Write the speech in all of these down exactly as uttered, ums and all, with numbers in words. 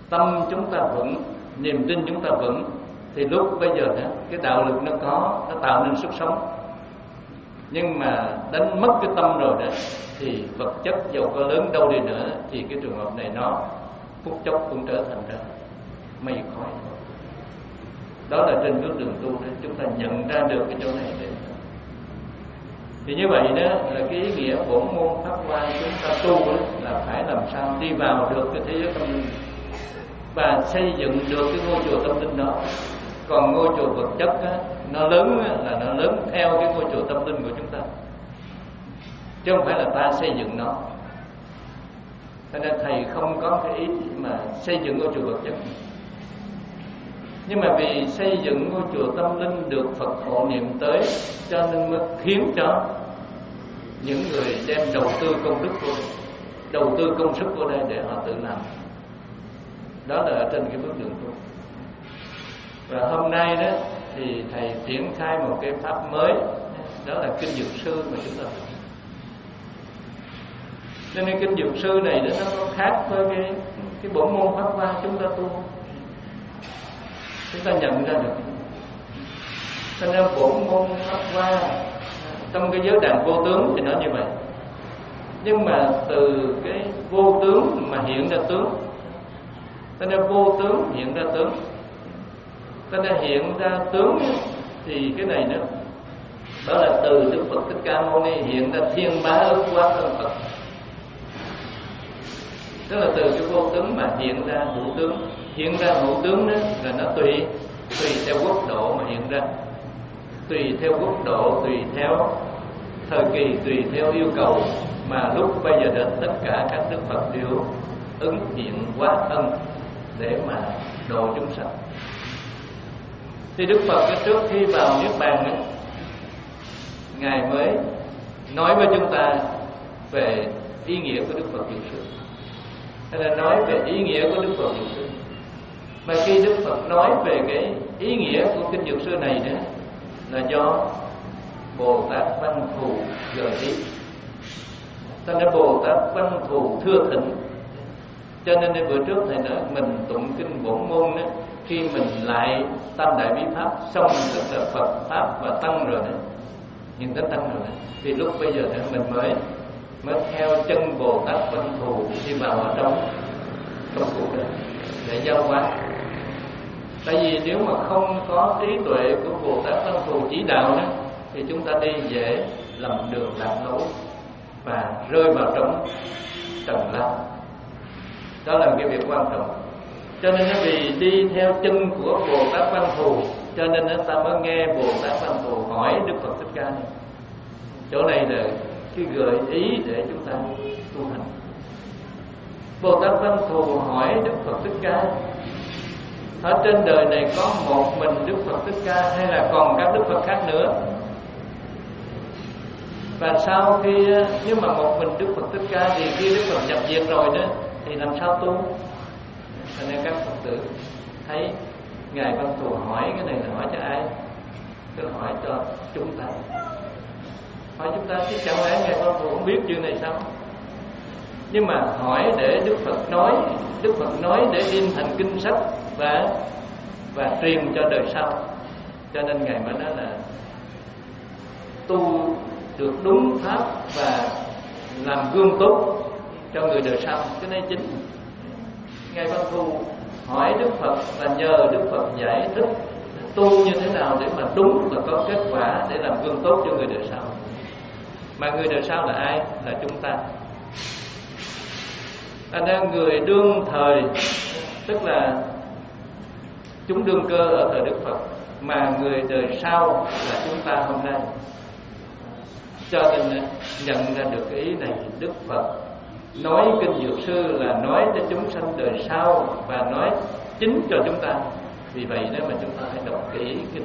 tâm chúng ta vững, niềm tin chúng ta vững, thì lúc bây giờ đó, cái đạo lực nó có, nó tạo nên sức sống. Nhưng mà đánh mất cái tâm rồi đó, thì vật chất dầu có lớn đâu đi nữa, thì cái trường hợp này nó phút chốc cũng trở thành ra mây khói. Đó là trên bước đường tu đó, chúng ta nhận ra được cái chỗ này đấy. Thì như vậy đó là cái ý nghĩa bổn môn pháp hoa chúng ta tu đó, là phải làm sao đi vào được cái thế giới tâm linh và xây dựng được cái ngôi chùa tâm linh đó. Còn ngôi chùa vật chất á, nó lớn á, là nó lớn theo cái ngôi chùa tâm linh của chúng ta, chứ không phải là ta xây dựng nó. Cho nên thầy không có cái ý mà xây dựng ngôi chùa vật chất. Nhưng mà vì xây dựng ngôi chùa tâm linh được Phật hộ niệm tới, cho nên mới khiến cho những người đem đầu tư công đức của đầu tư công sức của đây để họ tự làm. Đó là ở trên cái bước đường tu. Và hôm nay đó thì thầy triển khai một cái pháp mới, đó là kinh Dược Sư mà chúng ta học. Cho nên kinh Dược Sư này nó có khác với cái cái bổn môn pháp hoa chúng ta tu. Chúng ta nhận ra được. Cho nên bổn môn pháp hoa trong cái giới đàn vô tướng thì nó như vậy. Nhưng mà từ cái vô tướng mà hiện ra tướng. Cho nên vô tướng hiện ra tướng. Cho nên hiện ra tướng thì cái này nữa, đó là từ Đức Phật Thích Ca Mâu Ni hiện ra thiên bá ức quá thân Phật. Tức là từ cái vô tướng mà hiện ra hữu tướng. Hiện ra hữu tướng đó là nó tùy tùy theo quốc độ mà hiện ra, tùy theo quốc độ, tùy theo thời kỳ, tùy theo yêu cầu mà lúc bây giờ đến tất cả các Đức Phật đều ứng hiện hóa thân để mà độ chúng sanh. Thì Đức Phật trước khi vào Niết Bàn ấy, Ngài mới nói với chúng ta về ý nghĩa của Đức Phật Dược Sư, hay là nói về ý nghĩa của Đức Phật Dược Sư. Mà khi Đức Phật nói về cái ý nghĩa của kinh Dược Sư này đó, là do Bồ Tát Văn Thù gợi ý. Cho nên Bồ Tát Văn Thù thưa thỉnh. Cho nên bữa trước thầy nói mình tụng kinh bổn môn đó, khi mình lại tam đại bí pháp xong, tức là Phật pháp và tăng rồi đó, hiện đến tăng rồi đó, thì lúc bây giờ đó mình mới mới theo chân Bồ Tát Văn Thù đi vào ở trong trong cuộc đời để giao hóa. Tại vì nếu mà không có trí tuệ của Bồ Tát Văn Thù chỉ đạo đó, thì chúng ta đi dễ lầm đường lạc lối và rơi vào trong trần lao. Đó là cái việc quan trọng. Cho nên vì đi theo chân của Bồ Tát Văn Thù, cho nên ta mới nghe Bồ Tát Văn Thù hỏi Đức Phật Thích Ca này. Chỗ này là cái gợi ý để chúng ta tu hành. Bồ Tát Văn Thù hỏi Đức Phật Thích Ca: ở trên đời này có một mình Đức Phật Thích Ca hay là còn các Đức Phật khác nữa? Và sau khi nếu mà một mình Đức Phật Thích Ca thì khi Đức Phật nhập diệt rồi đó thì làm sao tu? Cho nên các Phật tử thấy Ngài Văn Thù hỏi cái này là hỏi cho ai? Cứ hỏi cho chúng ta. Hỏi chúng ta chứ chẳng lẽ Ngài Văn Thù không biết chuyện này sao? Nhưng mà hỏi để Đức Phật nói, Đức Phật nói để in thành kinh sách và và truyền cho đời sau. Cho nên Ngài mới nói là tu được đúng pháp và làm gương tốt cho người đời sau. Cái này chính Ngài Văn Thù hỏi Đức Phật và nhờ Đức Phật giải thích tu như thế nào để mà đúng và có kết quả để làm gương tốt cho người đời sau. Mà người đời sau là ai? Là chúng ta. Thành ra người đương thời, tức là chúng đương cơ ở thời Đức Phật, mà người đời sau là chúng ta hôm nay. Cho nên nhận ra được cái ý này, Đức Phật nói kinh Dược Sư là nói cho chúng sanh đời sau và nói chính cho chúng ta. Vì vậy nếu mà chúng ta hãy đọc kỹ kinh.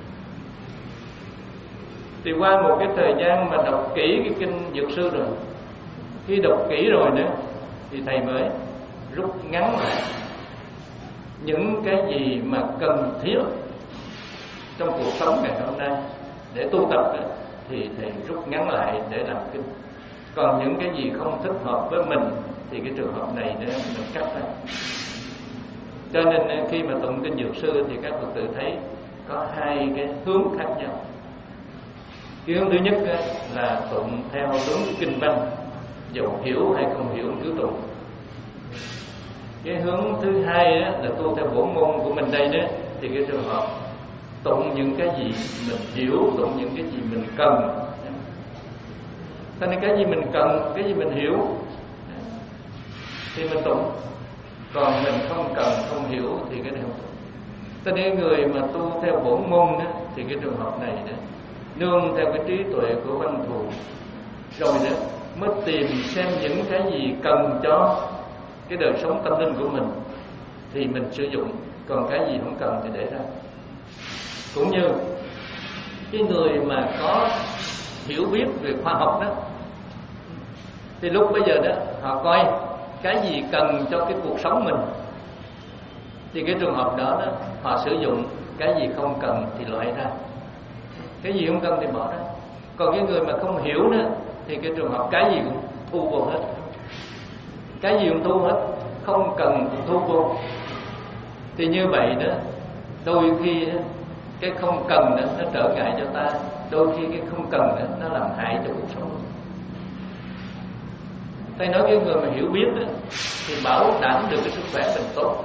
Thì qua một cái thời gian mà đọc kỹ cái kinh Dược Sư rồi, khi đọc kỹ rồi nữa thì thầy mới rút ngắn lại những cái gì mà cần thiết trong cuộc sống ngày hôm nay để tu tập đó, thì thầy rút ngắn lại để làm kinh. Còn những cái gì không thích hợp với mình thì cái trường hợp này để mình cắt ra. Cho nên khi mà tụng kinh Dược Sư thì các Phật tử thấy có hai cái hướng khác nhau. Cái hướng thứ nhất là tụng theo đúng kinh văn, dù hiểu hay không hiểu cứ tụng. Cái hướng thứ hai là tu theo bổn môn của mình đây đó, thì cái trường hợp tụng những cái gì mình hiểu, tụng những cái gì mình cần. Cho nên cái gì mình cần, cái gì mình hiểu thì mình tụng, còn mình không cần, không hiểu thì cái này không tụng. Cho nên người mà tu theo bổn môn đó, thì cái trường hợp này đó, nương theo cái trí tuệ của văn thù rồi đó mới tìm xem những cái gì cần cho cái đời sống tâm linh của mình thì mình sử dụng, còn cái gì không cần thì để ra. Cũng như cái người mà có hiểu biết về khoa học đó, thì lúc bây giờ đó họ coi cái gì cần cho cái cuộc sống mình thì cái trường hợp đó, đó họ sử dụng, cái gì không cần thì loại ra, cái gì không cần thì bỏ ra. Còn cái người mà không hiểu nữa thì cái trường hợp cái gì cũng thu vô hết, cái gì cũng thu hết, không cần cũng thu vô. Thì như vậy đó, đôi khi đó, cái không cần đó nó trở ngại cho ta, đôi khi cái không cần đó nó làm hại cho cuộc sống. Thầy nói cái người mà hiểu biết đó, thì bảo đảm được cái sức khỏe mình tốt.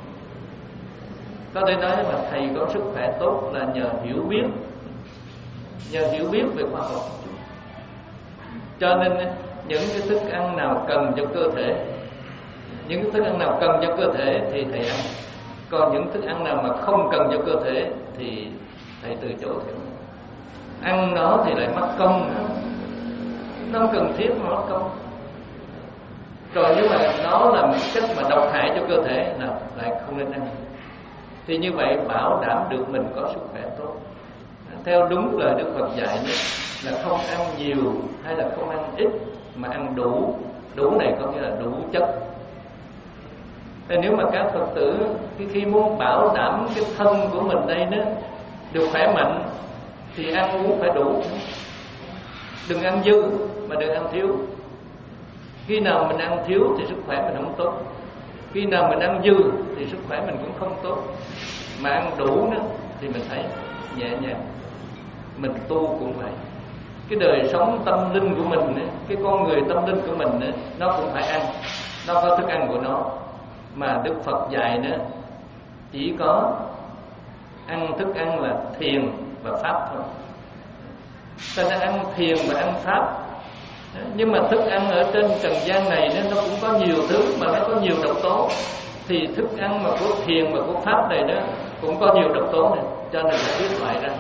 Có thể nói là thầy có sức khỏe tốt là nhờ hiểu biết, nhờ hiểu biết về khoa học. Cho nên những cái thức ăn nào cần cho cơ thể, những cái thức ăn nào cần cho cơ thể thì thầy ăn. Còn những thức ăn nào mà không cần cho cơ thể thì thầy từ chối. Ăn nó thì lại mất công, nó không cần thiết mà mất công. Rồi nếu mà nó là một chất mà độc hại cho cơ thể là lại không nên ăn. Thì như vậy bảo đảm được mình có sức khỏe tốt. Theo đúng lời Đức Phật dạy nữa, là không ăn nhiều hay là không ăn ít, mà ăn đủ. Đủ này có nghĩa là đủ chất. Thì nếu mà các Phật tử khi, khi muốn bảo đảm cái thân của mình đây đó được khỏe mạnh thì ăn uống phải đủ. Đừng ăn dư mà đừng ăn thiếu. Khi nào mình ăn thiếu thì sức khỏe mình không tốt, khi nào mình ăn dư thì sức khỏe mình cũng không tốt. Mà ăn đủ nữa thì mình thấy nhẹ nhàng. Mình tu cũng vậy. Cái đời sống tâm linh của mình, cái con người tâm linh của mình nó cũng phải ăn, nó có thức ăn của nó. Mà Đức Phật dạy nữa, chỉ có ăn thức ăn là thiền và pháp thôi. Ta đã ăn thiền và ăn pháp. Nhưng mà thức ăn ở trên trần gian này nó cũng có nhiều thứ mà nó có nhiều độc tố. Thì thức ăn mà của thiền và của pháp này đó cũng có nhiều độc tố này, cho nên phải biết loại ra.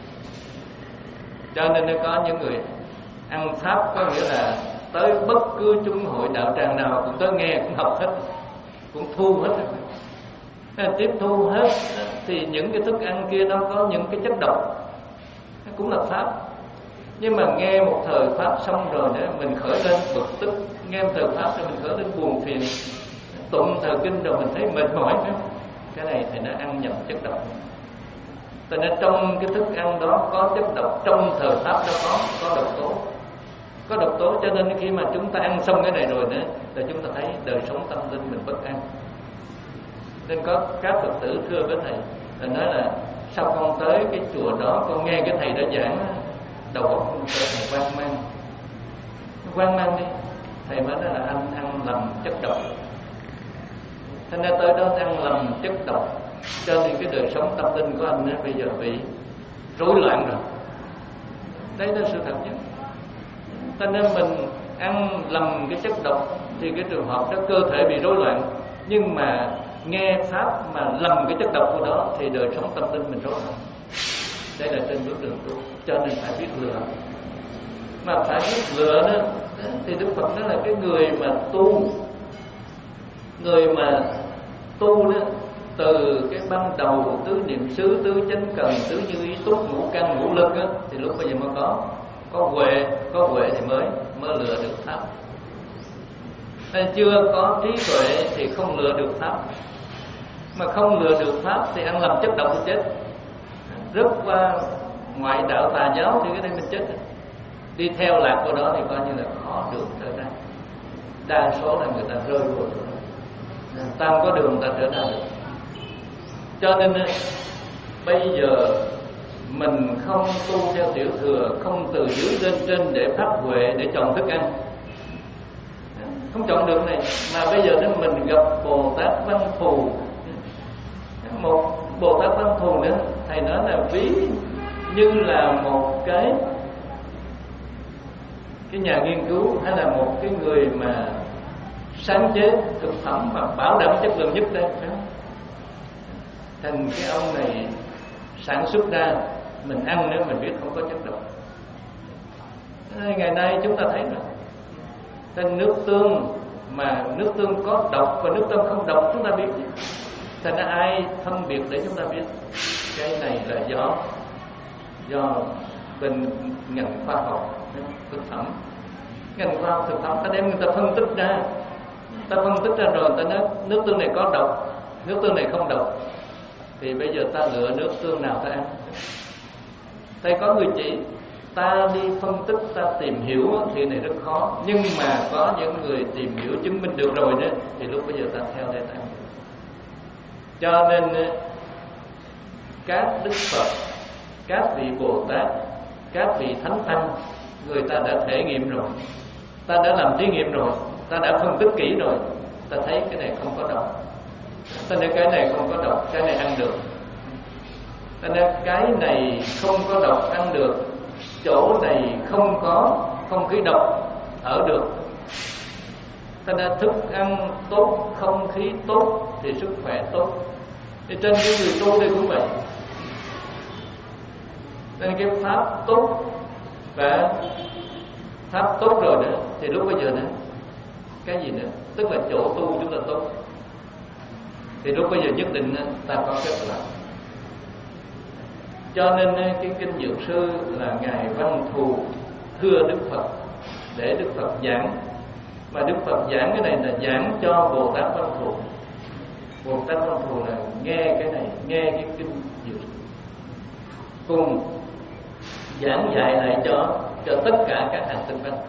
Cho nên nó có những người ăn pháp có nghĩa là tới bất cứ chung hội đạo tràng nào cũng tới nghe, cũng học hết, cũng thu hết. Tiếp thu hết thì những cái thức ăn kia nó có những cái chất độc, nó cũng là pháp. Nhưng mà nghe một thời pháp xong rồi nữa mình khởi lên bực tức, nghe một thời pháp rồi mình khởi lên buồn phiền, tụng thời kinh rồi mình thấy mệt mỏi nữa. Cái này thì nó ăn nhầm chất độc. Cho nên trong cái thức ăn đó có chất độc, trong thời pháp đó có có độc tố, có độc tố. Cho nên khi mà chúng ta ăn xong cái này rồi nữa là chúng ta thấy đời sống tâm linh mình bất an. Nên có các Phật tử thưa với thầy là nói là sao con tới cái chùa đó con nghe cái thầy đó giảng, đầu óc con trở thành hoang mang. Hoang mang đi. Thầy mới nói là anh ăn lầm chất độc. Thành ra tới đó ăn lầm chất độc, cho nên cái đời sống tâm linh của anh bây giờ bị rối loạn rồi. Đấy là sự thật nhất. Cho nên mình ăn lầm cái chất độc thì cái trường hợp đó cơ thể bị rối loạn. Nhưng mà nghe pháp mà lầm cái chất độc của đó thì đời sống tâm linh mình rối loạn. Đây là trên bước đường tu, cho nên phải biết lựa. Mà phải biết lựa đó thì Đức Phật nói là cái người mà tu, người mà tu đó, từ cái ban đầu tứ niệm xứ, tứ chánh cần, tứ như ý túc, ngũ căn, ngũ lực đó, thì lúc bây giờ mới có có huệ, có huệ thì mới mới lựa được pháp. Nên chưa có trí tuệ thì không lựa được pháp. Mà không lựa được pháp thì ăn lầm chất độc thì chết. Rớt qua ngoại đạo tà giáo thì cái đây mình chết. Đi theo lạc của đó thì coi như là khó đường trở ra. Đa số là người ta rơi vô rồi. Ta không có đường ta trở ra được. Cho nên bây giờ mình không tu theo tiểu thừa, không từ dưới lên trên để phát huệ, để chọn thức ăn, không chọn được này. Mà bây giờ nên mình gặp Bồ Tát Văn Thù, một Bồ Tát Văn Thù nữa, thầy nói là ví như là một cái cái nhà nghiên cứu hay là một cái người mà sáng chế thực phẩm mà bảo đảm chất lượng nhất đây. Thành cái ông này sản xuất ra, mình ăn nữa mình biết không có chất độc. Ngày nay chúng ta thấy rồi, thành nước tương mà nước tương có độc và nước tương không độc chúng ta biết. Thành ra ai phân biệt để chúng ta biết cái này là do do bên ngành khoa học thực phẩm, ngành khoa học thực phẩm ta đem người ta phân tích ra, ta phân tích ra rồi ta nói nước tương này có độc, nước tương này không độc, thì bây giờ ta lựa nước tương nào ta ăn. Thầy có người chỉ, ta đi phân tích, ta tìm hiểu thì này rất khó, nhưng mà có những người tìm hiểu chứng minh được rồi đó, thì lúc bây giờ ta theo đây ta ăn. Cho nên các đức Phật, các vị Bồ Tát, các vị Thánh Tăng, người ta đã thể nghiệm rồi, ta đã làm thí nghiệm rồi, ta đã phân tích kỹ rồi, ta thấy cái này không có độc, ta nói cái này không có độc, cái này ăn được, ta nói cái này không có độc ăn được, chỗ này không có không khí độc ở được. Ta nói thức ăn tốt, không khí tốt thì sức khỏe tốt. Thì trên cái người tu đây cũng vậy. Nên cái pháp tốt và pháp tốt rồi nữa thì lúc bây giờ nữa cái gì nữa, tức là chỗ tu chúng ta tốt, thì lúc bây giờ nhất định ta có kết quả. Cho nên cái kinh Dược Sư là ngài Văn Thù thưa Đức Phật để Đức Phật giảng, mà Đức Phật giảng cái này là giảng cho Bồ Tát Văn Thù. Bồ Tát Văn Thù là nghe cái này, nghe cái kinh Dược Sư, cùng giảng dạy lại cho cho tất cả các hành tinh văn.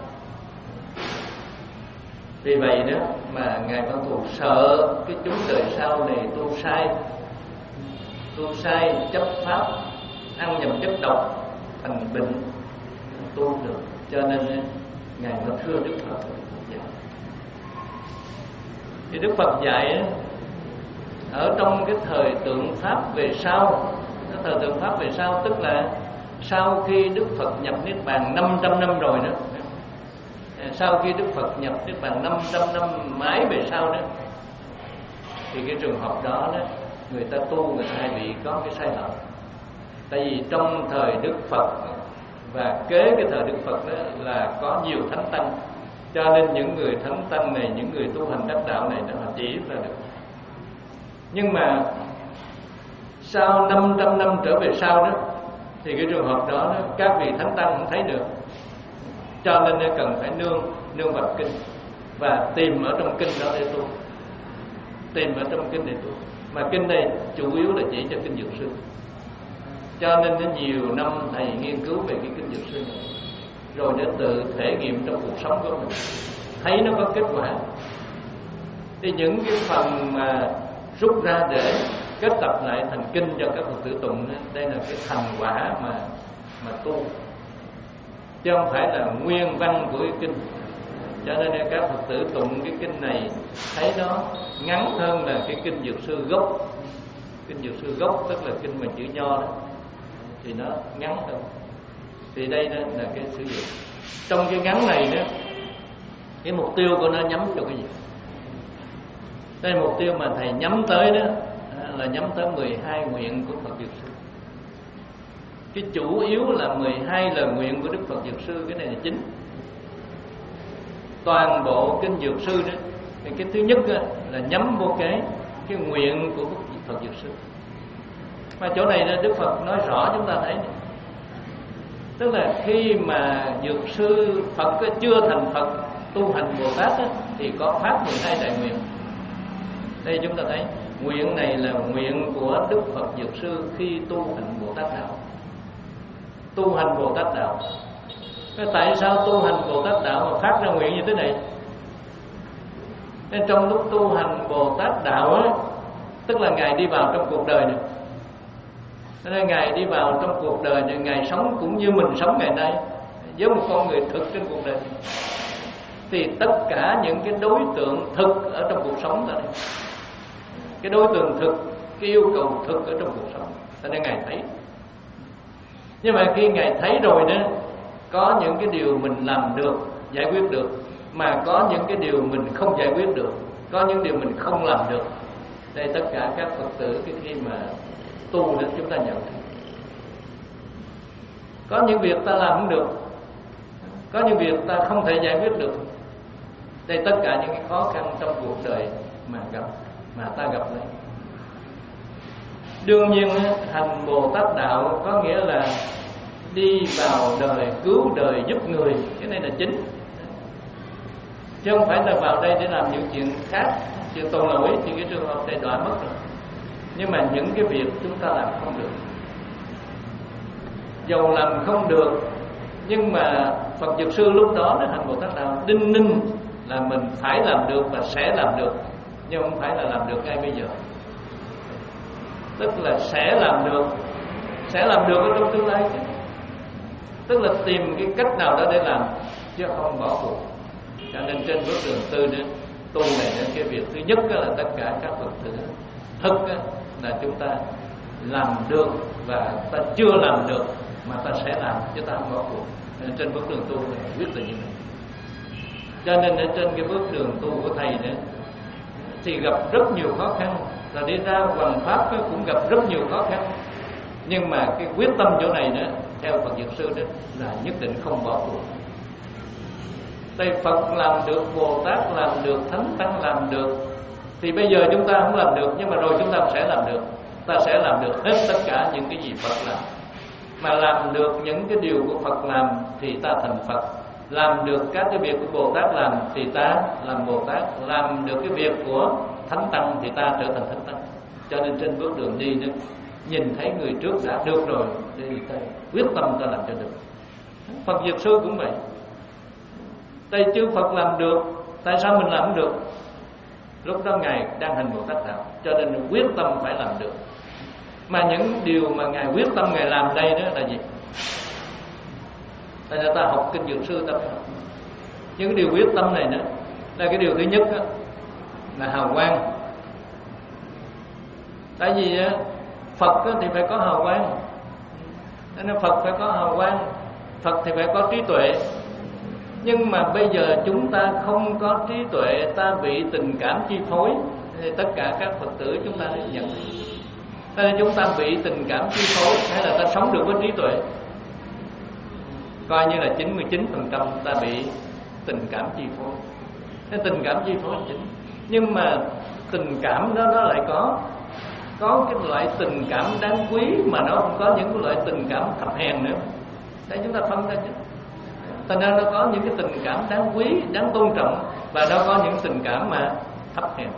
Vì vậy đó mà ngài Văn Thù sợ cái chúng đời sau này tu sai, tu sai chấp pháp, ăn nhầm chất độc thành bệnh tu được. Cho nên ngài mới thưa Đức Phật dạy. Thì Đức Phật dạy ở trong cái thời tượng pháp về sau, cái thời tượng pháp về sau tức là sau khi Đức Phật nhập Niết Bàn năm trăm năm rồi đó, sau khi Đức Phật nhập Niết Bàn năm trăm năm mãi về sau đó, thì cái trường hợp đó đó người ta tu người ta hay bị có cái sai lầm. Tại vì trong thời Đức Phật và kế cái thời Đức Phật đó là có nhiều thánh tăng, cho nên những người thánh tăng này, những người tu hành đắc đạo này họ chỉ là được. Nhưng mà sau năm trăm năm trở về sau đó thì cái trường hợp đó, đó các vị thánh tăng không thấy được, cho nên cần phải nương nương vào kinh và tìm ở trong kinh đó để tu, tìm ở trong kinh để tu. Mà kinh này chủ yếu là chỉ cho kinh Dược Sư, cho nên nó nhiều năm thầy nghiên cứu về cái kinh Dược Sư này, rồi để tự thể nghiệm trong cuộc sống của mình, thấy nó có kết quả. Thì những cái phần mà rút ra để kết tập lại thành kinh cho các Phật tử tụng, đây là cái thành quả mà mà tu, chứ không phải là nguyên văn của cái kinh. Cho nên các Phật tử tụng cái kinh này thấy nó ngắn hơn là cái kinh Dược Sư gốc. Kinh Dược Sư gốc tức là kinh mà chữ nho đó, thì nó ngắn hơn. Thì đây đó là cái sử dụng. Trong cái ngắn này đó, cái mục tiêu của nó nhắm vào cái gì? Đây mục tiêu mà thầy nhắm tới đó là nhắm tới mười hai nguyện của Phật Dược Sư. Cái chủ yếu là mười hai lời nguyện của Đức Phật Dược Sư, cái này là chính. Toàn bộ kinh Dược Sư đó, thì cái thứ nhất đó, là nhắm vô cái cái nguyện của Phật Dược Sư. Mà chỗ này là Đức Phật nói rõ chúng ta thấy này. Tức là khi mà Dược Sư Phật chưa thành Phật, tu hành Bồ Tát đó, thì có phát mười hai đại nguyện. Đây chúng ta thấy nguyện này là nguyện của Đức Phật Dược Sư khi tu hành Bồ Tát đạo. Tu hành Bồ Tát đạo. Tại sao tu hành Bồ Tát đạo mà phát ra nguyện như thế này? Nên trong lúc tu hành Bồ Tát đạo ấy, tức là Ngài đi vào trong cuộc đời này. Cho nên Ngài đi vào trong cuộc đời này, Ngài sống cũng như mình sống ngày nay, với một con người thực trên cuộc đời này. Thì tất cả những cái đối tượng thực ở trong cuộc sống này, cái đối tượng thực, cái yêu cầu thực ở trong cuộc sống, cho nên Ngài thấy. Nhưng mà khi Ngài thấy rồi đó, có những cái điều mình làm được, giải quyết được, mà có những cái điều mình không giải quyết được, có những điều mình không làm được. Đây tất cả các Phật tử cái khi mà tu đến chúng ta nhận thấy. Có những việc ta làm không được, có những việc ta không thể giải quyết được. Đây tất cả những cái khó khăn trong cuộc đời mà gặp, mà ta gặp đây. Đương nhiên hành Bồ Tát đạo có nghĩa là đi vào đời, cứu đời, giúp người. Cái này là chính, chứ không phải là vào đây để làm những chuyện khác, chuyện tội lỗi thì cái trường hợp này đọa mất rồi. Nhưng mà những cái việc chúng ta làm không được, dầu làm không được, nhưng mà Phật Dược Sư lúc đó nó hành Bồ Tát đạo đinh ninh là mình phải làm được và sẽ làm được, nhưng không phải là làm được ngay bây giờ. Tức là sẽ làm được, sẽ làm được ở trong tương lai chứ. Tức là tìm cái cách nào đó để làm, chứ không bỏ cuộc. Cho nên trên bước đường tư đó, tu này là cái việc thứ nhất là tất cả các Phật tử thực là chúng ta làm được và ta chưa làm được mà ta sẽ làm, chứ ta không bỏ cuộc. Nên trên bước đường tu là quyết định như vậy. Cho nên ở trên cái bước đường tu của thầy đó thì gặp rất nhiều khó khăn, là đi ra hoằng pháp cũng gặp rất nhiều khó khăn. Nhưng mà cái quyết tâm chỗ này đó, theo Phật Dược Sư đó, là nhất định không bỏ cuộc. Tại Phật làm được, Bồ Tát làm được, Thánh Tăng làm được, thì bây giờ chúng ta không làm được, nhưng mà rồi chúng ta sẽ làm được. Ta sẽ làm được hết tất cả những cái gì Phật làm. Mà làm được những cái điều của Phật làm thì ta thành Phật. Làm được các cái việc của Bồ Tát làm thì ta làm Bồ Tát. Làm được cái việc của Thánh Tăng thì ta trở thành Thánh Tăng. Cho nên trên bước đường đi đó, nhìn thấy người trước đã được rồi thì ta quyết tâm ta làm cho được. Phật Dược Sư cũng vậy. Tại chư Phật làm được, tại sao mình làm không được? Lúc đó Ngài đang hành Bồ Tát đạo, cho nên quyết tâm phải làm được. Mà những điều mà Ngài quyết tâm Ngài làm đây đó là gì? Tại ra ta học kinh Dược Sư ta phải học. Những cái điều quyết tâm này nữa là cái điều thứ nhất đó, là hào quang. Tại vì Phật thì phải có hào quang, nên Phật phải có hào quang, Phật thì phải có trí tuệ. Nhưng mà bây giờ chúng ta không có trí tuệ, ta bị tình cảm chi phối, thì tất cả các Phật tử chúng ta nhận. Nên chúng ta bị tình cảm chi phối, hay là ta sống được với trí tuệ, coi như là chín mươi chín phần trăm ta bị tình cảm chi phối. Cái tình cảm chi phối là chính. Nhưng mà tình cảm đó nó lại có Có cái loại tình cảm đáng quý, mà nó không có những cái loại tình cảm thấp hèn nữa. Để chúng ta phân ra chứ. Thành ra nó có những cái tình cảm đáng quý, đáng tôn trọng, và nó có những tình cảm mà thấp hèn.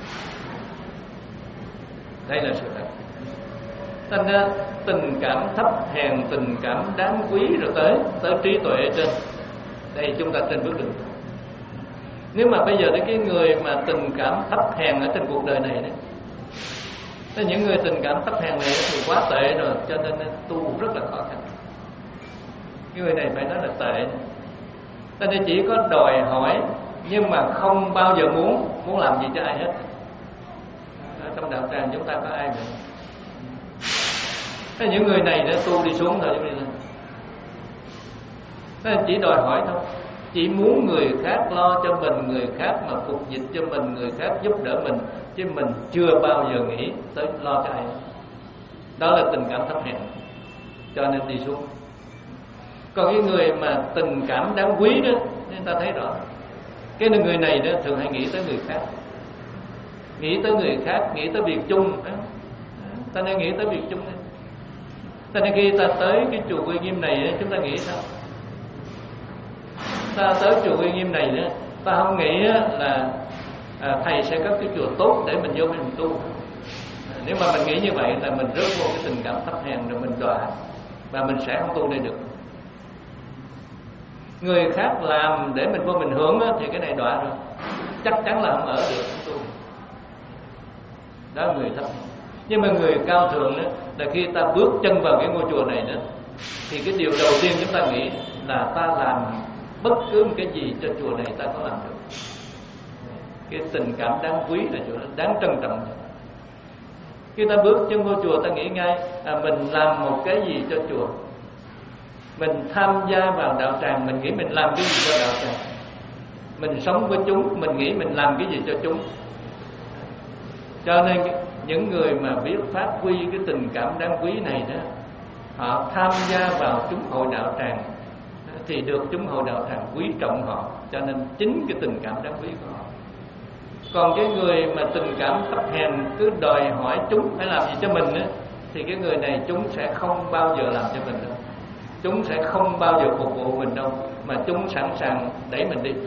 Đây là sự thật. Thành ra tình cảm thấp hèn, tình cảm đáng quý, rồi tới tới trí tuệ ở trên. Đây chúng ta trên bước đường. Nếu mà bây giờ cái người mà tình cảm thấp hèn ở trên cuộc đời này đấy, thế những người tình cảm thấp hèn này thì quá tệ rồi, cho nên tu rất là khó khăn. Cái người này phải nói là tệ. Cho nên chỉ có đòi hỏi, nhưng mà không bao giờ muốn muốn làm gì cho ai hết. Ở trong đạo tràng chúng ta có ai vậy? Thế những người này đã tu đi xuống rồi, nên chỉ đòi hỏi thôi, chỉ muốn người khác lo cho mình, người khác mà phục dịch cho mình, người khác giúp đỡ mình, chứ mình chưa bao giờ nghĩ tới lo cho ai. Đó là tình cảm thấp hèn, cho nên đi xuống. Còn cái người mà tình cảm đáng quý đó, chúng ta thấy rõ, cái người này đó thường hay nghĩ tới người khác, nghĩ tới người khác, nghĩ tới việc chung đó. Ta nên nghĩ tới việc chung đó. Cho nên khi ta tới cái chùa Uy Nghiêm này đó, chúng ta nghĩ sao? Ta tới chùa Uy Nghiêm này đó, ta không nghĩ là à, thầy sẽ có cái chùa tốt để mình vô mình tu. Nếu mà mình nghĩ như vậy là mình rớt vô cái tình cảm thấp hèn, rồi mình đọa, và mình sẽ không tu đây được. Người khác làm để mình vô mình hưởng đó, thì cái này đọa rồi, chắc chắn là không ở được, không tu. đó là người thấp. Nhưng mà người cao thượng đó, là khi ta bước chân vào cái ngôi chùa này đó, thì cái điều đầu tiên chúng ta nghĩ là ta làm bất cứ một cái gì cho chùa này ta có làm được. Cái tình cảm đáng quý là chỗ đó, đáng trân trọng. Khi ta bước chân vô chùa, ta nghĩ ngay à, mình làm một cái gì cho chùa. Mình tham gia vào đạo tràng, mình nghĩ mình làm cái gì cho đạo tràng. Mình sống với chúng, mình nghĩ mình làm cái gì cho chúng. Cho nên những người mà biết phát huy cái tình cảm đáng quý này đó, họ tham gia vào chúng hội đạo tràng thì được chúng hội đạo tràng quý trọng họ. Cho nên chính cái tình cảm đáng quý của họ. Còn cái người mà tình cảm thấp hèn, cứ đòi hỏi chúng phải làm gì cho mình á, thì cái người này chúng sẽ không bao giờ làm cho mình đâu. Chúng sẽ không bao giờ phục vụ mình đâu, mà chúng sẵn sàng đẩy mình đi.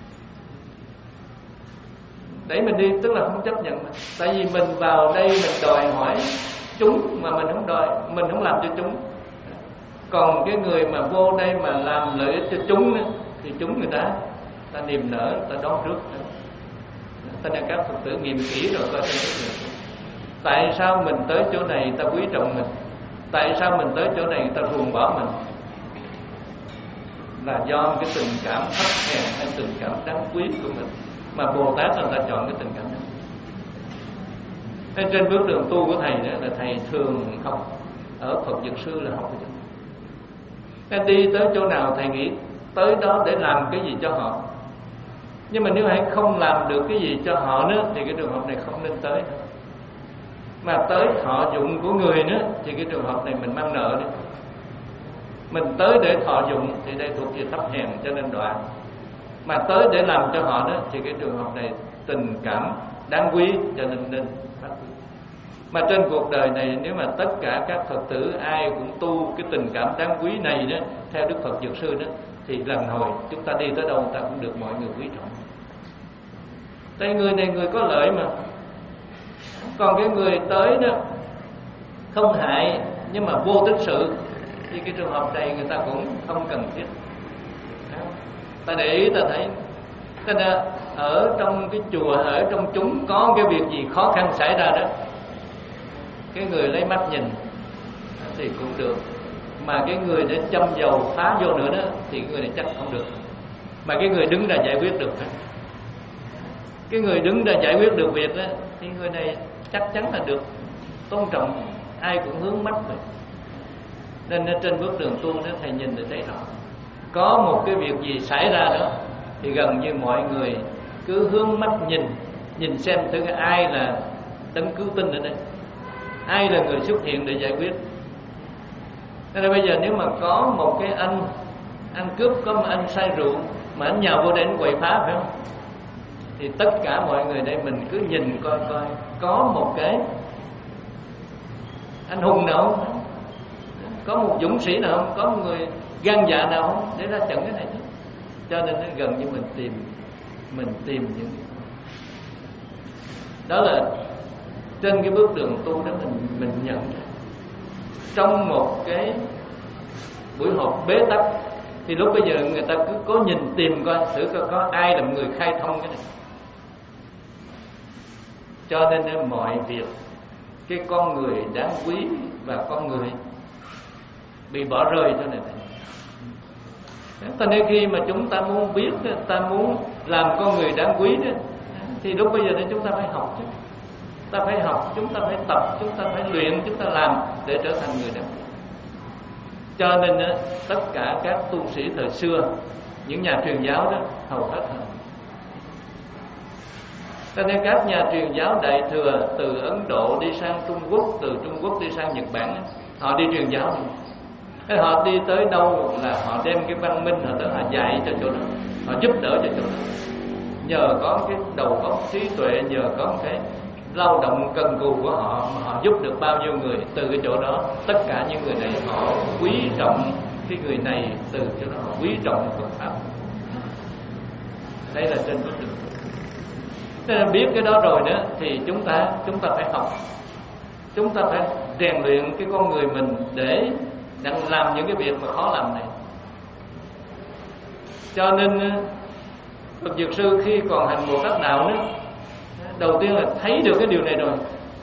Đẩy mình đi tức là không chấp nhận mình. Tại vì mình vào đây mình đòi hỏi chúng mà mình không đòi, mình không làm cho chúng. Còn cái người mà vô đây mà làm lợi ích cho chúng đó, thì chúng người ta ta niềm nở, ta đón trước. Ta nên các Phật tử nghiệm kỹ rồi coi xem tại sao mình tới chỗ này ta quý trọng mình, tại sao mình tới chỗ này ta ruồng bỏ mình, là do cái tình cảm thấp hèn hay tình cảm đáng quý của mình mà Bồ Tát người ta chọn cái tình cảm đó. Nên trên bước đường tu của thầy đó là thầy thường học ở Phật Dược Sư là học cái nên đi tới chỗ nào thầy nghĩ tới đó để làm cái gì cho họ. Nhưng mà nếu hãy không làm được cái gì cho họ nữa thì cái trường hợp này không nên tới nữa. Mà tới thọ dụng của người nữa thì cái trường hợp này mình mang nợ nữa. Mình tới để thọ dụng thì đây thuộc về thấp hèn cho nên đoạn. Mà tới để làm cho họ đó thì cái trường hợp này tình cảm đáng quý cho nên nên phát huy. Mà trên cuộc đời này nếu mà tất cả các Phật tử ai cũng tu cái tình cảm đáng quý này đó theo Đức Phật Dược Sư đó, thì lần hồi chúng ta đi tới đâu ta cũng được mọi người quý trọng. Tại người này người có lợi mà. Còn cái người tới đó không hại nhưng mà vô tích sự thì cái trường hợp này người ta cũng không cần thiết. Ta để ý ta thấy ta đã ở trong cái chùa, ở trong chúng có cái việc gì khó khăn xảy ra đó, cái người lấy mắt nhìn thì cũng được, mà cái người để châm dầu phá vô nữa đó thì cái người này chắc không được. Mà cái người đứng ra giải quyết được, cái người đứng ra giải quyết được việc đó thì người này chắc chắn là được tôn trọng, ai cũng hướng mắt rồi. Nên trên bước đường tu đó thầy nhìn để thấy rõ, có một cái việc gì xảy ra đó thì gần như mọi người cứ hướng mắt nhìn, nhìn xem thử ai là đấng cứu tinh ở đây, ai là người xuất hiện để giải quyết. Nên là bây giờ nếu mà có một cái anh ăn cướp, có một anh say rượu mà anh nhào vô đây anh quậy phá phải không, thì tất cả mọi người đây mình cứ nhìn coi coi có một cái anh hùng nào không, có một dũng sĩ nào không, có một người gan dạ nào không để ra trận cái này chứ. Cho nên nó gần như mình tìm mình tìm những đó là trên cái bước đường tu đó mình mình nhận ra. Trong một cái buổi họp bế tắc thì lúc bây giờ người ta cứ cố nhìn tìm coi thử coi có ai là người khai thông cái này. Cho nên mọi việc cái con người đáng quý và con người bị bỏ rơi cho nên ta nên khi mà chúng ta muốn biết, ta muốn làm con người đáng quý đó, thì lúc bây giờ này chúng ta phải học chứ. Ta phải học, chúng ta phải tập, chúng ta phải luyện, chúng ta làm để trở thành người đáng quý. Cho nên tất cả các tu sĩ thời xưa, những nhà truyền giáo đó hầu hết rồi. Cho nên các nhà truyền giáo Đại Thừa từ Ấn Độ đi sang Trung Quốc, từ Trung Quốc đi sang Nhật Bản, họ đi truyền giáo. Thế họ đi tới đâu là họ đem cái văn minh họ tới họ dạy cho chỗ đó, họ giúp đỡ cho chỗ đó. Nhờ có cái đầu óc trí tuệ, nhờ có cái lao động cần cù của họ mà họ giúp được bao nhiêu người. Từ cái chỗ đó tất cả những người này họ quý trọng cái người này, từ chỗ đó họ quý trọng Phật pháp. Đây là trên bước đường. Nên biết cái đó rồi đó thì chúng ta chúng ta phải học, chúng ta phải rèn luyện cái con người mình để đang làm những cái việc mà khó làm này. Cho nên Phật Dược Sư khi còn hành Bồ Tát Đạo đó, đầu tiên là thấy được cái điều này rồi,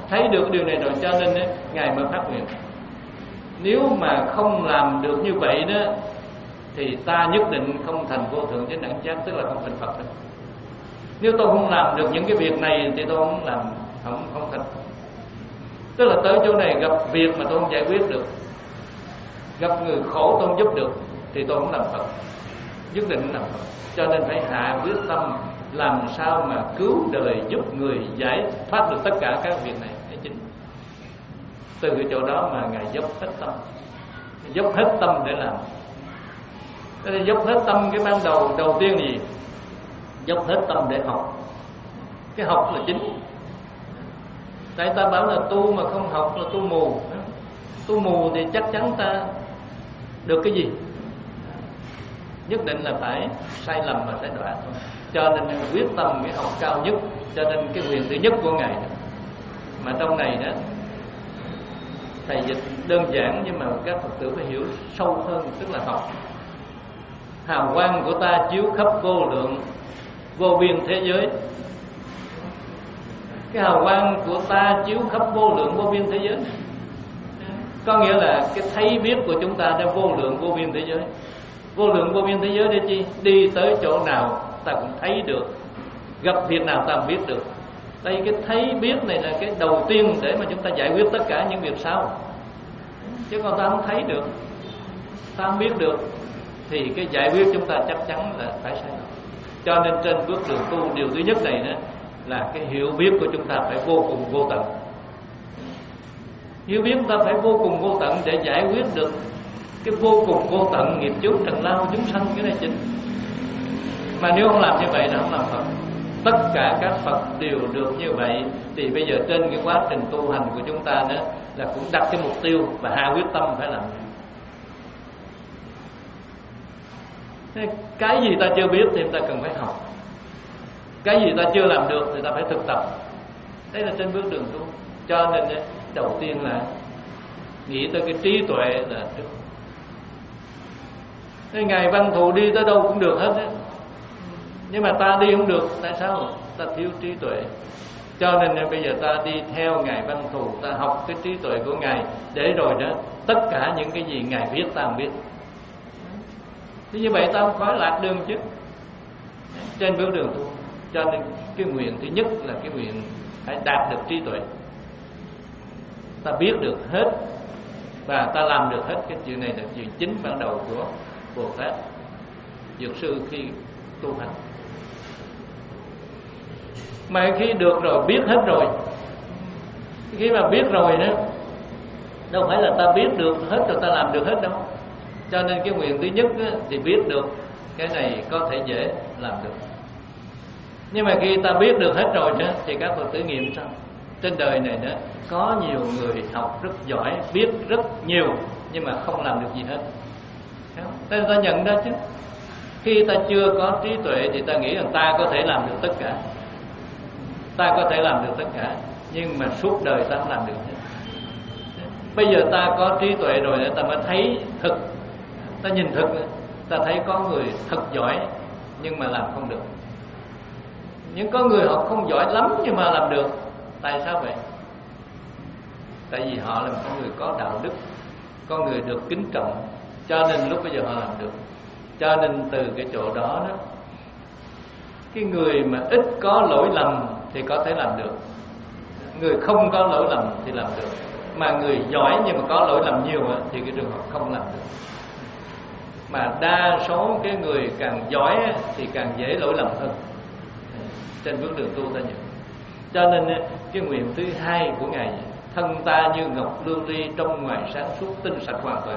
thấy được điều này rồi, cho nên á, Ngài mới phát nguyện. Nếu mà không làm được như vậy đó thì ta nhất định không thành vô thượng chánh đẳng giác, tức là không thành Phật đâu. Nếu tôi không làm được những cái việc này thì tôi không làm, không không thành. Tức là tới chỗ này gặp việc mà tôi không giải quyết được, gặp người khổ tôi không giúp được thì tôi không làm Phật, nhất định làm Phật. Cho nên phải hạ quyết tâm làm sao mà cứu đời giúp người giải thoát được tất cả các việc này là chính. Từ cái chỗ đó mà Ngài dốc hết tâm, dốc hết tâm để làm. Thế thì dốc hết tâm cái ban đầu đầu tiên gì? Dốc hết tâm để học. Cái học là chính. Tại ta bảo là tu mà không học là tu mù. Tu mù thì chắc chắn ta được cái gì? Nhất định là phải sai lầm và phải đọa thôi. Cho nên quyết tâm cái học cao nhất. Cho nên cái quyền thứ nhất của Ngài đó. Mà trong này đó thầy dịch đơn giản nhưng mà các Phật tử phải hiểu sâu hơn, tức là học. Hào quang của ta chiếu khắp vô lượng vô biên thế giới. Cái hào quang của ta chiếu khắp vô lượng vô biên thế giới, có nghĩa là cái thấy biết của chúng ta đã vô lượng vô biên thế giới. Vô lượng vô biên thế giới để chi? Đi tới chỗ nào ta cũng thấy được, gặp việc nào ta cũng biết được. Đây cái thấy biết này là cái đầu tiên để mà chúng ta giải quyết tất cả những việc sau. Chứ còn ta không thấy được, ta không biết được thì cái giải quyết chúng ta chắc chắn là phải sai lầm. Cho nên trên bước đường tu, điều thứ nhất này đó là cái hiểu biết của chúng ta phải vô cùng vô tận. Hiểu biết chúng ta phải vô cùng vô tận để giải quyết được cái vô cùng vô tận nghiệp chướng trần lao chúng sanh, cái này chính. Mà nếu không làm như vậy là không làm Phật. Tất cả các Phật đều được như vậy. Thì bây giờ trên cái quá trình tu hành của chúng ta đó là cũng đặt cái mục tiêu và hạ quyết tâm phải làm. Cái gì ta chưa biết thì ta cần phải học. Cái gì ta chưa làm được thì ta phải thực tập. Đây là trên bước đường tu. Cho nên đầu tiên là nghĩ tới cái trí tuệ là trước. Thế Ngài Văn Thù đi tới đâu cũng được hết đấy. Nhưng mà ta đi không được. Tại sao? Ta thiếu trí tuệ. Cho nên bây giờ ta đi theo Ngài Văn Thù, ta học cái trí tuệ của Ngài, để rồi đó tất cả những cái gì Ngài biết ta không biết. Thế như vậy ta không khỏi lạc đường chứ. Trên bước đường tu. Cho nên cái nguyện thứ nhất là cái nguyện phải đạt được trí tuệ. Ta biết được hết và ta làm được hết. Cái chuyện này là chuyện chính ban đầu của Bồ Tát Dược Sư khi tu hành. Mà khi được rồi, biết hết rồi, khi mà biết rồi đó, đâu phải là ta biết được hết rồi ta làm được hết đâu. Cho nên cái nguyện thứ nhất đó, thì biết được cái này có thể dễ làm được. Nhưng mà khi ta biết được hết rồi đó, thì các Phật tử nghiệm sao? Trên đời này đó có nhiều người học rất giỏi, biết rất nhiều, nhưng mà không làm được gì hết. Thế ta nhận ra chứ. Khi ta chưa có trí tuệ thì ta nghĩ rằng ta có thể làm được tất cả. Ta có thể làm được tất cả, nhưng mà suốt đời ta không làm được hết. Bây giờ ta có trí tuệ rồi ta mới thấy thực. Ta nhìn thực, ta thấy có người thật giỏi nhưng mà làm không được. Nhưng có người họ không giỏi lắm nhưng mà làm được. Tại sao vậy? Tại vì họ là con người có đạo đức, con người được kính trọng, cho nên lúc bây giờ họ làm được. Cho nên từ cái chỗ đó đó, cái người mà ít có lỗi lầm thì có thể làm được, người không có lỗi lầm thì làm được. Mà người giỏi nhưng mà có lỗi lầm nhiều thì cái trường hợp không làm được. Mà đa số cái người càng giỏi thì càng dễ lỗi lầm hơn. Trên bước đường tu ta nhận. Cho nên cái nguyện thứ hai của Ngài, thân ta như ngọc lưu ly, trong ngoài sáng suốt, tinh sạch hoàn toàn.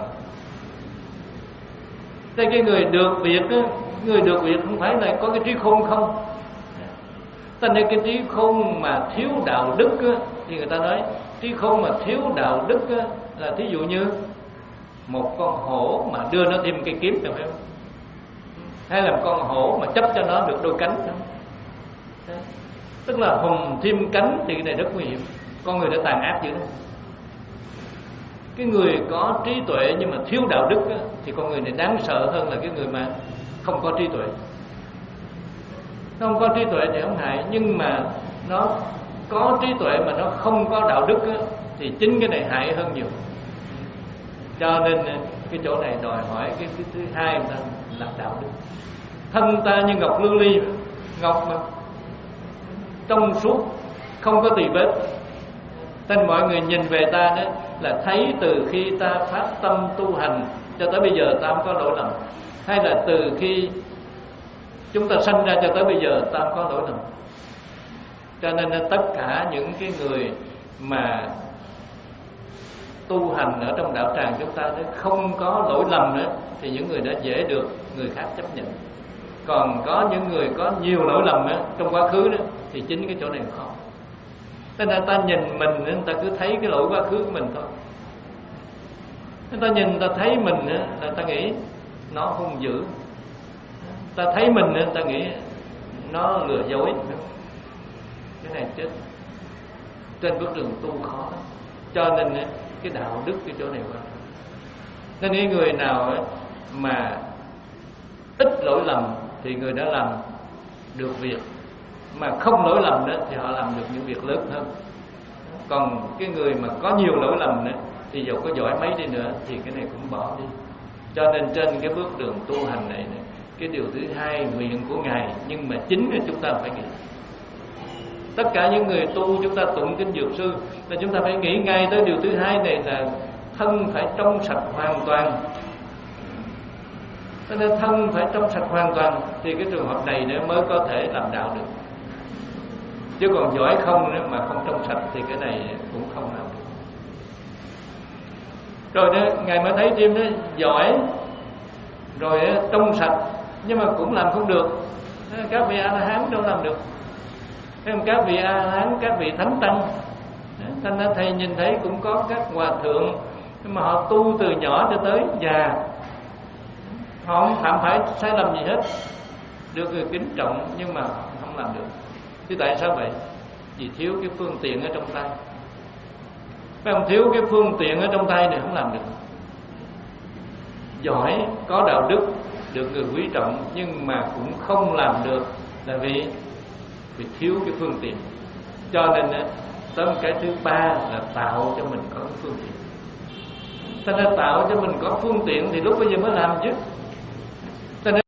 Thế cái người được việc á, người được việc không phải là có cái trí khôn không. Ta nên cái trí khôn mà thiếu đạo đức á, thì người ta nói trí khôn mà thiếu đạo đức á, là thí dụ như một con hổ mà đưa nó thêm cây kiếm, phải không? Hay là một con hổ mà chấp cho nó được đôi cánh, không? Tức là hùng thêm cánh thì cái này rất nguy hiểm. Con người đã tàn ác dữ lắm. Cái người có trí tuệ nhưng mà thiếu đạo đức á, thì con người này đáng sợ hơn là cái người mà không có trí tuệ. Không có trí tuệ thì không hại, nhưng mà nó có trí tuệ mà nó không có đạo đức á, thì chính cái này hại hơn nhiều. Cho nên cái chỗ này đòi hỏi cái, cái thứ hai là, là đạo đức. Thân ta như ngọc lưu ly, ngọc mà trong suốt, không có tì vết. Nên mọi người nhìn về ta đó là thấy từ khi ta phát tâm tu hành cho tới bây giờ ta không có lỗi lầm, hay là từ khi chúng ta sanh ra cho tới bây giờ ta không có lỗi lầm. Cho nên tất cả những cái người mà tu hành ở trong đạo tràng chúng ta đó không có lỗi lầm nữa, thì những người đó dễ được người khác chấp nhận. Còn có những người có nhiều lỗi lầm đó, trong quá khứ đó, thì chính cái chỗ này khó. Nên là ta nhìn mình, người ta cứ thấy cái lỗi quá khứ của mình thôi. Người ta nhìn, người ta thấy mình là ta nghĩ nó hung dữ. Ta thấy mình, người ta nghĩ nó lừa dối. Cái này chết. Trên bước đường tu khó lắm. Cho nên cái đạo đức cái chỗ này quan trọng. Nên những người nào mà ít lỗi lầm thì người đã làm được việc, mà không lỗi lầm đó thì họ làm được những việc lớn hơn. Còn cái người mà có nhiều lỗi lầm đó, thì dầu có giỏi mấy đi nữa thì cái này cũng bỏ đi. Cho nên trên cái bước đường tu hành này, này cái điều thứ hai nguyện của Ngài, nhưng mà chính là chúng ta phải nghĩ. Tất cả những người tu chúng ta tụng kinh Dược Sư là chúng ta phải nghĩ ngay tới điều thứ hai này là thân phải trong sạch hoàn toàn. Cho nên thân phải trong sạch hoàn toàn thì cái trường hợp này nữa mới có thể làm đạo được. Chứ còn giỏi không nữa mà không trong sạch thì cái này cũng không làm được. Rồi đó, Ngài mới thấy thêm đó, giỏi rồi trong sạch nhưng mà cũng làm không được. Các vị A-la-hán đâu làm được. Các vị A-la-hán, các vị thánh tăng, thành ra thầy nhìn thấy cũng có các hòa thượng nhưng mà họ tu từ nhỏ cho tới già, họ không phạm phải sai lầm gì hết, được người kính trọng nhưng mà không làm được. Chứ tại sao vậy? Vì thiếu cái phương tiện ở trong tay. Phải không? Thiếu cái phương tiện ở trong tay này không làm được. Giỏi, có đạo đức, được người quý trọng nhưng mà cũng không làm được là vì vì thiếu cái phương tiện. Cho nên tới cái thứ ba là tạo cho mình có cái phương tiện. Cho nên tạo cho mình có phương tiện thì lúc bây giờ mới làm chứ.